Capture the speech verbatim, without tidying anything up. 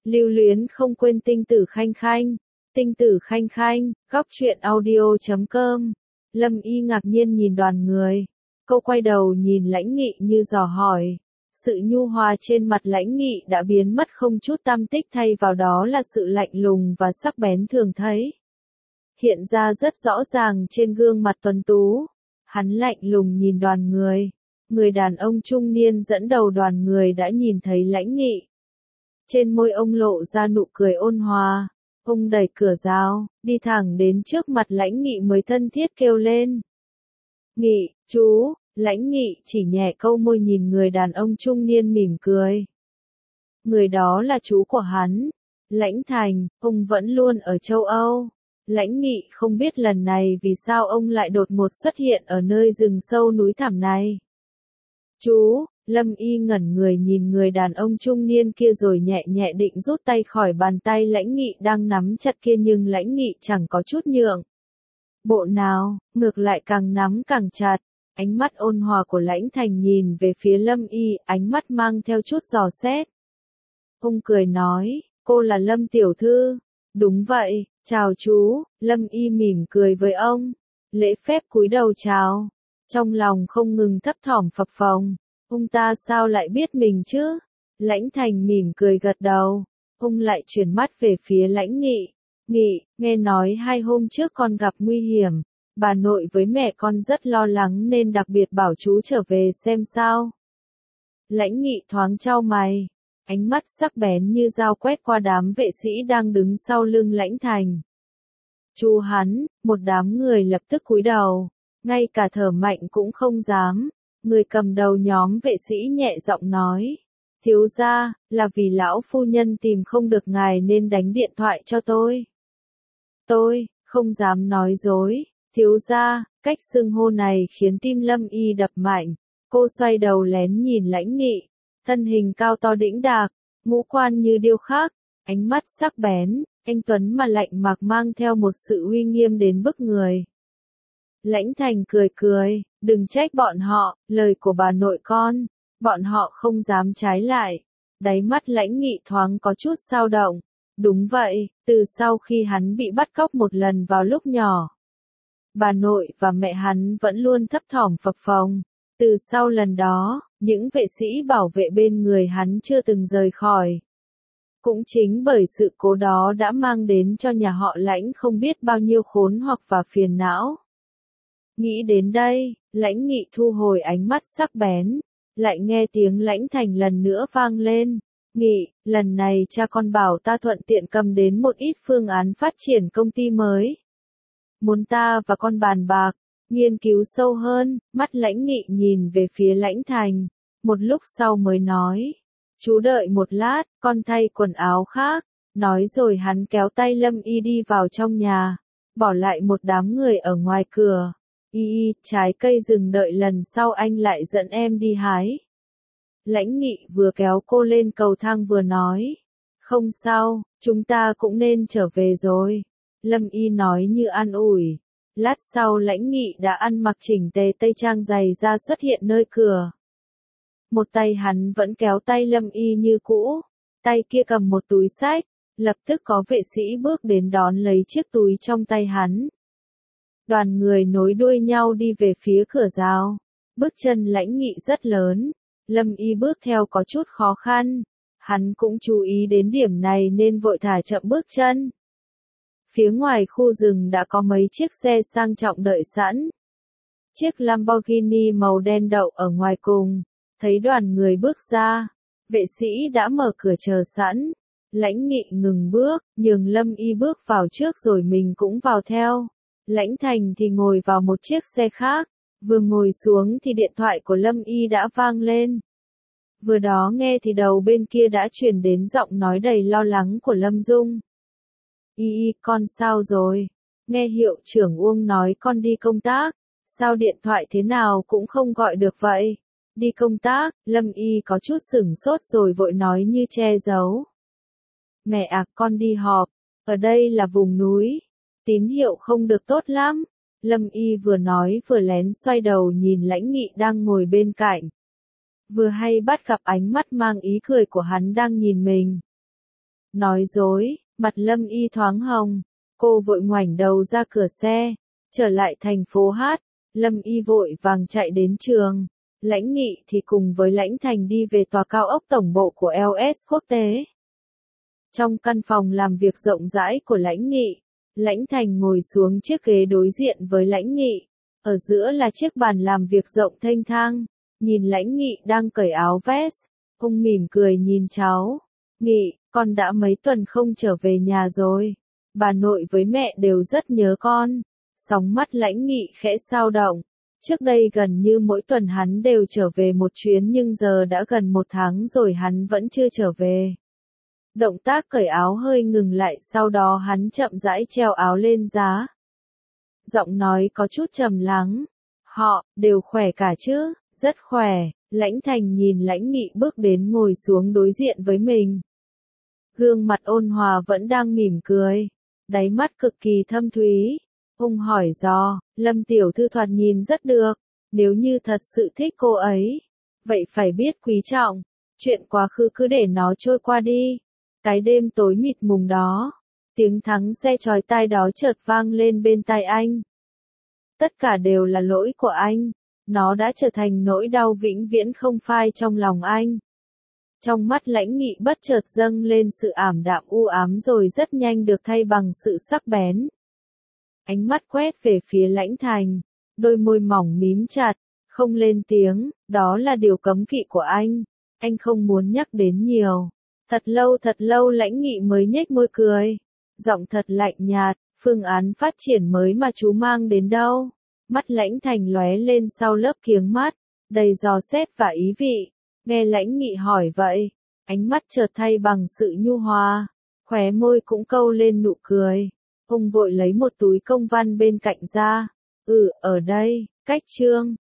Lưu luyến không quên tinh tử khanh khanh, tinh tử khanh khanh, góc truyện audio chấm com. Lâm Y ngạc nhiên nhìn đoàn người. Cô quay đầu nhìn Lãnh Nghị như dò hỏi. Sự nhu hòa trên mặt Lãnh Nghị đã biến mất không chút tăm tích, thay vào đó là sự lạnh lùng và sắc bén thường thấy. Hiện ra rất rõ ràng trên gương mặt tuấn tú. Hắn lạnh lùng nhìn đoàn người. Người đàn ông trung niên dẫn đầu đoàn người đã nhìn thấy Lãnh Nghị. Trên môi ông lộ ra nụ cười ôn hòa. Ông đẩy cửa rào, đi thẳng đến trước mặt Lãnh Nghị mới thân thiết kêu lên. Nghị, chú. Lãnh Nghị chỉ nhẹ câu môi nhìn người đàn ông trung niên mỉm cười. Người đó là chú của hắn. Lãnh Thành, ông vẫn luôn ở châu Âu. Lãnh Nghị không biết lần này vì sao ông lại đột ngột xuất hiện ở nơi rừng sâu núi thẳm này. Chú, Lâm Y ngẩn người nhìn người đàn ông trung niên kia rồi nhẹ nhẹ định rút tay khỏi bàn tay Lãnh Nghị đang nắm chặt kia, nhưng Lãnh Nghị chẳng có chút nhượng bộ nào, ngược lại càng nắm càng chặt. Ánh mắt ôn hòa của Lãnh Thành nhìn về phía Lâm Y, ánh mắt mang theo chút dò xét. Ông cười nói, cô là Lâm tiểu thư. Đúng vậy, chào chú. Lâm Y mỉm cười với ông, lễ phép cúi đầu chào, trong lòng không ngừng thấp thỏm phập phồng. Ông ta sao lại biết mình chứ? Lãnh Thành mỉm cười gật đầu. Ông lại chuyển mắt về phía Lãnh Nghị. Nghị, nghe nói hai hôm trước con gặp nguy hiểm. Bà nội với mẹ con rất lo lắng nên đặc biệt bảo chú trở về xem sao. Lãnh Nghị thoáng chau mày. Ánh mắt sắc bén như dao quét qua đám vệ sĩ đang đứng sau lưng Lãnh Thành. Chú hắn, một đám người lập tức cúi đầu. Ngay cả thở mạnh cũng không dám. Người cầm đầu nhóm vệ sĩ nhẹ giọng nói. Thiếu gia, là vì lão phu nhân tìm không được ngài nên đánh điện thoại cho tôi. Tôi, không dám nói dối. Thiếu gia, cách xưng hô này khiến tim Lâm Y đập mạnh. Cô xoay đầu lén nhìn Lãnh Nghị. Thân hình cao to đĩnh đạc, ngũ quan như điêu khắc, ánh mắt sắc bén, anh tuấn mà lạnh mặc mang theo một sự uy nghiêm đến bức người. Lãnh Thành cười cười, đừng trách bọn họ, lời của bà nội con, bọn họ không dám trái lại. Đáy mắt Lãnh Nghị thoáng có chút dao động. Đúng vậy, từ sau khi hắn bị bắt cóc một lần vào lúc nhỏ, bà nội và mẹ hắn vẫn luôn thấp thỏm phập phồng. Từ sau lần đó, những vệ sĩ bảo vệ bên người hắn chưa từng rời khỏi. Cũng chính bởi sự cố đó đã mang đến cho nhà họ Lãnh không biết bao nhiêu khốn hoặc và phiền não. Nghĩ đến đây, Lãnh Nghị thu hồi ánh mắt sắc bén, lại nghe tiếng Lãnh Thành lần nữa vang lên. Nghị, lần này cha con bảo ta thuận tiện cầm đến một ít phương án phát triển công ty mới. Muốn ta và con bàn bạc, nghiên cứu sâu hơn. Mắt Lãnh Nghị nhìn về phía Lãnh Thành, một lúc sau mới nói. Chú đợi một lát, con thay quần áo khác. Nói rồi hắn kéo tay Lâm Y đi vào trong nhà, bỏ lại một đám người ở ngoài cửa. Y y, trái cây rừng đợi lần sau anh lại dẫn em đi hái. Lãnh Nghị vừa kéo cô lên cầu thang vừa nói. Không sao, chúng ta cũng nên trở về rồi. Lâm Y nói như an ủi. Lát sau Lãnh Nghị đã ăn mặc chỉnh tề tây trang giày da xuất hiện nơi cửa. Một tay hắn vẫn kéo tay Lâm Y như cũ, tay kia cầm một túi xách. Lập tức có vệ sĩ bước đến đón lấy chiếc túi trong tay hắn. Đoàn người nối đuôi nhau đi về phía cửa rào. Bước chân Lãnh Nghị rất lớn. Lâm Y bước theo có chút khó khăn. Hắn cũng chú ý đến điểm này nên vội thả chậm bước chân. Phía ngoài khu rừng đã có mấy chiếc xe sang trọng đợi sẵn. Chiếc Lamborghini màu đen đậu ở ngoài cùng. Thấy đoàn người bước ra, vệ sĩ đã mở cửa chờ sẵn. Lãnh Nghị ngừng bước, nhường Lâm Y bước vào trước rồi mình cũng vào theo. Lãnh Thành thì ngồi vào một chiếc xe khác. Vừa ngồi xuống thì điện thoại của Lâm Y đã vang lên. Vừa đó nghe thì đầu bên kia đã truyền đến giọng nói đầy lo lắng của Lâm Dung. Y y, con sao rồi? Nghe hiệu trưởng Uông nói con đi công tác. Sao điện thoại thế nào cũng không gọi được vậy? Đi công tác, Lâm Y có chút sửng sốt rồi vội nói như che giấu. Mẹ à, con đi họp. Ở đây là vùng núi. Tín hiệu không được tốt lắm. Lâm Y vừa nói vừa lén xoay đầu nhìn Lãnh Nghị đang ngồi bên cạnh. Vừa hay bắt gặp ánh mắt mang ý cười của hắn đang nhìn mình. Nói dối, mặt Lâm Y thoáng hồng. Cô vội ngoảnh đầu ra cửa xe. Trở lại thành phố Hát. Lâm Y vội vàng chạy đến trường. Lãnh Nghị thì cùng với Lãnh Thành đi về tòa cao ốc tổng bộ của lờ ét Quốc tế. Trong căn phòng làm việc rộng rãi của Lãnh Nghị, Lãnh Thành ngồi xuống chiếc ghế đối diện với Lãnh Nghị. Ở giữa là chiếc bàn làm việc rộng thênh thang. Nhìn Lãnh Nghị đang cởi áo vest, ông mỉm cười nhìn cháu. Nghị, con đã mấy tuần không trở về nhà rồi. Bà nội với mẹ đều rất nhớ con. Sóng mắt Lãnh Nghị khẽ dao động. Trước đây gần như mỗi tuần hắn đều trở về một chuyến nhưng giờ đã gần một tháng rồi hắn vẫn chưa trở về. Động tác cởi áo hơi ngừng lại, sau đó hắn chậm rãi treo áo lên giá. Giọng nói có chút trầm lắng. Họ, đều khỏe cả chứ? Rất khỏe. Lãnh Thành nhìn Lãnh Nghị bước đến ngồi xuống đối diện với mình. Gương mặt ôn hòa vẫn đang mỉm cười. Đáy mắt cực kỳ thâm thúy. Ông hỏi dò, Lâm tiểu thư thoạt nhìn rất được. Nếu như thật sự thích cô ấy, vậy phải biết quý trọng. Chuyện quá khứ cứ để nó trôi qua đi. Cái đêm tối mịt mùng đó, tiếng thắng xe chói tai đó chợt vang lên bên tai anh. Tất cả đều là lỗi của anh. Nó đã trở thành nỗi đau vĩnh viễn không phai trong lòng anh. Trong mắt Lãnh Nghị bất chợt dâng lên sự ảm đạm u ám rồi rất nhanh được thay bằng sự sắc bén. Ánh mắt quét về phía Lãnh Thành, đôi môi mỏng mím chặt, không lên tiếng, đó là điều cấm kỵ của anh. Anh không muốn nhắc đến nhiều. Thật lâu thật lâu Lãnh Nghị mới nhếch môi cười. Giọng thật lạnh nhạt, phương án phát triển mới mà chú mang đến đâu? Mắt Lãnh Thành lóe lên sau lớp kiếng mắt, đầy dò xét và ý vị. Nghe Lãnh Nghị hỏi vậy, ánh mắt chợt thay bằng sự nhu hòa, khóe môi cũng câu lên nụ cười. Ông vội lấy một túi công văn bên cạnh ra. Ừ, ở đây, cách chương.